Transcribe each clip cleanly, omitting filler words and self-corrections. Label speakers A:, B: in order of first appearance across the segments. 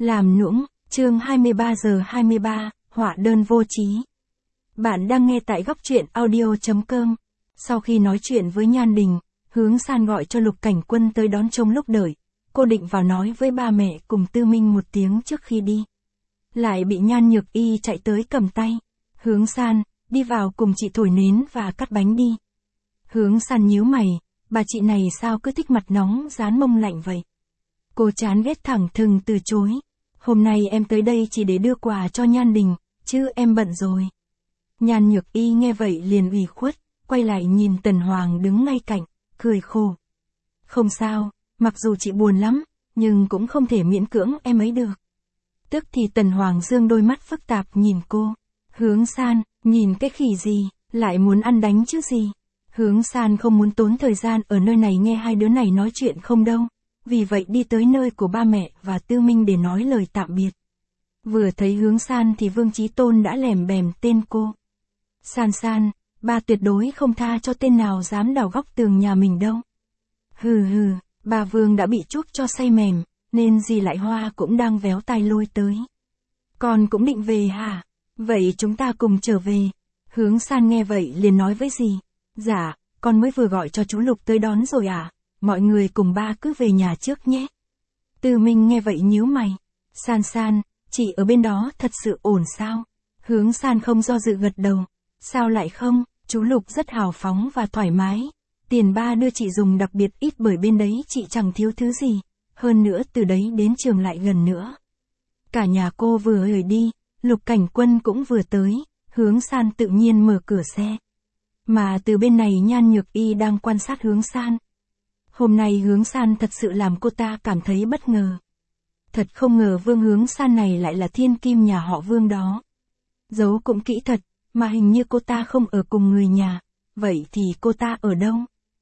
A: Làm nũng, chương 23 giờ 23, họa đơn vô trí. Bạn đang nghe tại góc truyện audio.com. Sau khi nói chuyện với Nhan Đình, Hướng San gọi cho Lục Cảnh Quân tới đón trong lúc đợi. Cô định vào nói với ba mẹ cùng Tư Minh một tiếng trước khi đi. Lại bị Nhan Nhược Y chạy tới cầm tay. Hướng San, đi vào cùng chị thổi nến và cắt bánh đi. Hướng San nhíu mày, bà chị này sao cứ thích mặt nóng dán mông lạnh vậy? Cô chán ghét thẳng thừng từ chối. Hôm nay em tới đây chỉ để đưa quà cho Nhan Đình, chứ em bận rồi. Nhan Nhược Y nghe vậy liền ủy khuất, quay lại nhìn Tần Hoàng đứng ngay cạnh, cười khổ. Không sao, mặc dù chị buồn lắm, nhưng cũng không thể miễn cưỡng em ấy được. Tức thì Tần Hoàng dương đôi mắt phức tạp nhìn cô. Hướng San, nhìn cái khỉ gì, lại muốn ăn đánh chứ gì. Hướng San không muốn tốn thời gian ở nơi này nghe hai đứa này nói chuyện không đâu. Vì vậy đi tới nơi của ba mẹ và Tư Minh để nói lời tạm biệt. Vừa thấy Hướng San thì Vương Chí Tôn đã lèm bèm tên cô. San San, ba tuyệt đối không tha cho tên nào dám đào góc tường nhà mình đâu. Hừ hừ, bà Vương đã bị chuốc cho say mềm, nên dì Lại Hoa cũng đang véo tai lôi tới. Con cũng định về hả? Vậy chúng ta cùng trở về. Hướng San nghe vậy liền nói với dì. Dạ, con mới vừa gọi cho chú Lục tới đón rồi à? Mọi người cùng ba cứ về nhà trước nhé. Tư Minh nghe vậy nhíu mày. San San, chị ở bên đó thật sự ổn sao? Hướng San không do dự gật đầu. Sao lại không, chú Lục rất hào phóng và thoải mái. Tiền ba đưa chị dùng đặc biệt ít bởi bên đấy chị chẳng thiếu thứ gì. Hơn nữa từ đấy đến trường lại gần nữa. Cả nhà cô vừa rời đi, Lục Cảnh Quân cũng vừa tới. Hướng San tự nhiên mở cửa xe. Mà từ bên này Nhan Nhược Y đang quan sát Hướng San. Hôm nay Hướng San thật sự làm cô ta cảm thấy bất ngờ. Thật không ngờ Vương Hướng San này lại là thiên kim nhà họ Vương đó. Giấu cũng kỹ thật, mà hình như cô ta không ở cùng người nhà. Vậy thì cô ta ở đâu?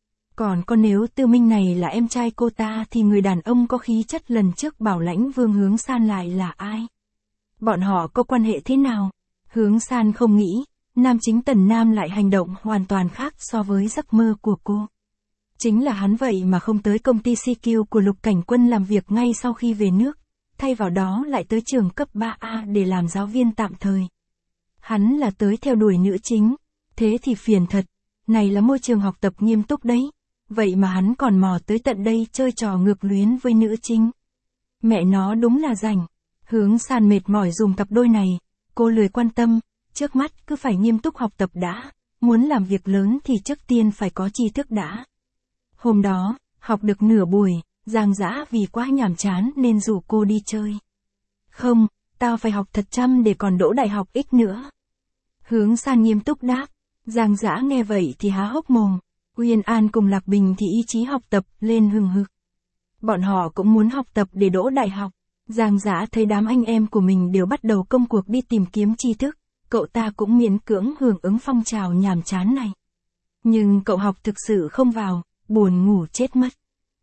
A: Còn nếu Tư Minh này là em trai cô ta thì người đàn ông có khí chất lần trước bảo lãnh Vương Hướng San lại là ai? Bọn họ có quan hệ thế nào? Hướng San không nghĩ, nam chính Tần Nam lại hành động hoàn toàn khác so với giấc mơ của cô. Chính là hắn vậy mà không tới công ty CQ của Lục Cảnh Quân làm việc ngay sau khi về nước, thay vào đó lại tới trường cấp 3A để làm giáo viên tạm thời. Hắn là tới theo đuổi nữ chính, thế thì phiền thật, này là môi trường học tập nghiêm túc đấy, vậy mà hắn còn mò tới tận đây chơi trò ngược luyến với nữ chính. Mẹ nó đúng là rảnh. Hướng San mệt mỏi dùm cặp đôi này, cô lười quan tâm, trước mắt cứ phải nghiêm túc học tập đã, muốn làm việc lớn thì trước tiên phải có tri thức đã. Hôm đó, học được nửa buổi, Giang Dã vì quá nhàm chán nên rủ cô đi chơi. Không, tao phải học thật chăm để còn đỗ đại học X nữa. Hướng San nghiêm túc đáp. Giang Dã nghe vậy thì há hốc mồm. Uyên An cùng Lạc Bình thì ý chí học tập lên hừng hực. Bọn họ cũng muốn học tập để đỗ đại học. Giang Dã thấy đám anh em của mình đều bắt đầu công cuộc đi tìm kiếm tri thức, cậu ta cũng miễn cưỡng hưởng ứng phong trào nhàm chán này. Nhưng cậu học thực sự không vào, buồn ngủ chết mất.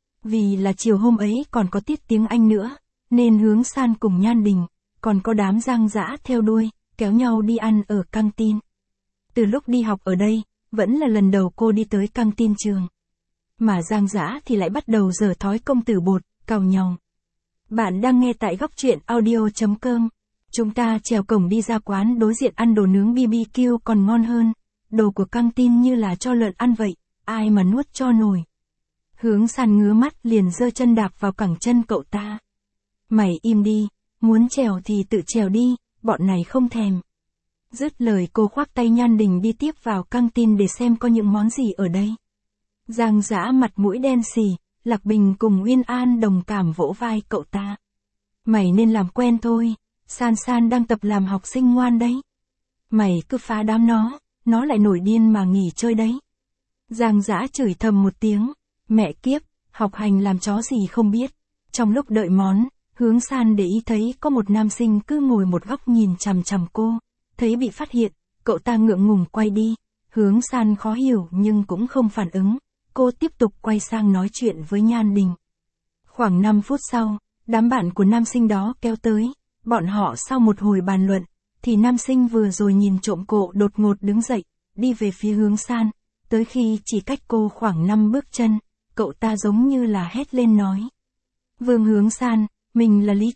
A: Vì là chiều hôm ấy còn có tiết tiếng Anh nữa, nên Hướng San cùng Nhan Đình, còn có đám Giang Dã theo đuôi, kéo nhau đi ăn ở căng tin. Từ lúc đi học ở đây, vẫn là lần đầu cô đi tới căng tin trường. Mà Giang Dã thì lại bắt đầu dở thói công tử bột, càu nhàu. Bạn đang nghe tại góc truyện audio.com. Chúng ta trèo cổng đi ra quán đối diện ăn đồ nướng BBQ còn ngon hơn. Đồ của căng tin như là cho lợn ăn vậy, ai mà nuốt cho nổi. Hướng San ngứa mắt liền giơ chân đạp vào cẳng chân cậu ta. Mày im đi, muốn trèo thì tự trèo đi, bọn này không thèm. Dứt lời cô khoác tay Nhan Đình đi tiếp vào căng tin để xem có những món gì ở đây. Giang Dã mặt mũi đen xì, Lạc Bình cùng Uyên An đồng cảm vỗ vai cậu ta. Mày nên làm quen thôi, San San đang tập làm học sinh ngoan đấy. Mày cứ phá đám nó lại nổi điên mà nghỉ chơi đấy. Giang Dã chửi thầm một tiếng, mẹ kiếp, học hành làm chó gì không biết. Trong lúc đợi món, Hướng San để ý thấy có một nam sinh cứ ngồi một góc nhìn chằm chằm cô. Thấy bị phát hiện, cậu ta ngượng ngùng quay đi. Hướng San khó hiểu nhưng cũng không phản ứng. Cô tiếp tục quay sang nói chuyện với Nhan Đình. Khoảng 5 phút sau, đám bạn của nam sinh đó kéo tới. Bọn họ sau một hồi bàn luận, thì nam sinh vừa rồi nhìn trộm cô đột ngột đứng dậy, đi về phía Hướng San. Tới khi chỉ cách cô khoảng 5 bước chân, cậu ta giống như là hét lên nói. Vương Hướng San, mình là Lý Trạch,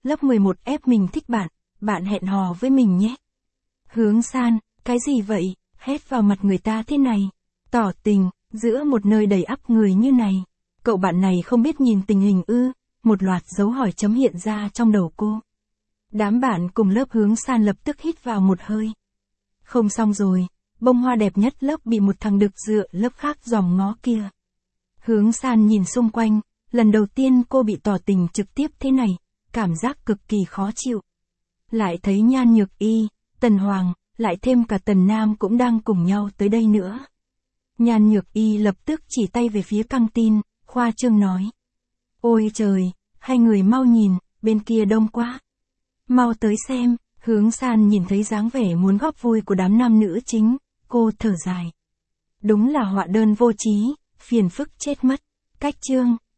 A: lớp 11 ép mình thích bạn, bạn hẹn hò với mình nhé. Hướng San, cái gì vậy, hét vào mặt người ta thế này. Tỏ tình, giữa một nơi đầy ắp người như này. Cậu bạn này không biết nhìn tình hình ư, một loạt dấu hỏi chấm hiện ra trong đầu cô. Đám bạn cùng lớp Hướng San lập tức hít vào một hơi. Không xong rồi, bông hoa đẹp nhất lớp bị một thằng đực dựa lớp khác dòm ngó kia. Hướng San nhìn xung quanh, lần đầu tiên cô bị tỏ tình trực tiếp thế này, cảm giác cực kỳ khó chịu. Lại thấy Nhan Nhược Y, Tần Hoàng, lại thêm cả Tần Nam cũng đang cùng nhau tới đây nữa. Nhan Nhược Y lập tức chỉ tay về phía căng tin, khoa trương nói. Ôi trời, hai người mau nhìn, bên kia đông quá. Mau tới xem, Hướng San nhìn thấy dáng vẻ muốn góp vui của đám nam nữ chính, cô thở dài. Đúng là họa đơn vô trí, phiền phức chết mất. Cách chương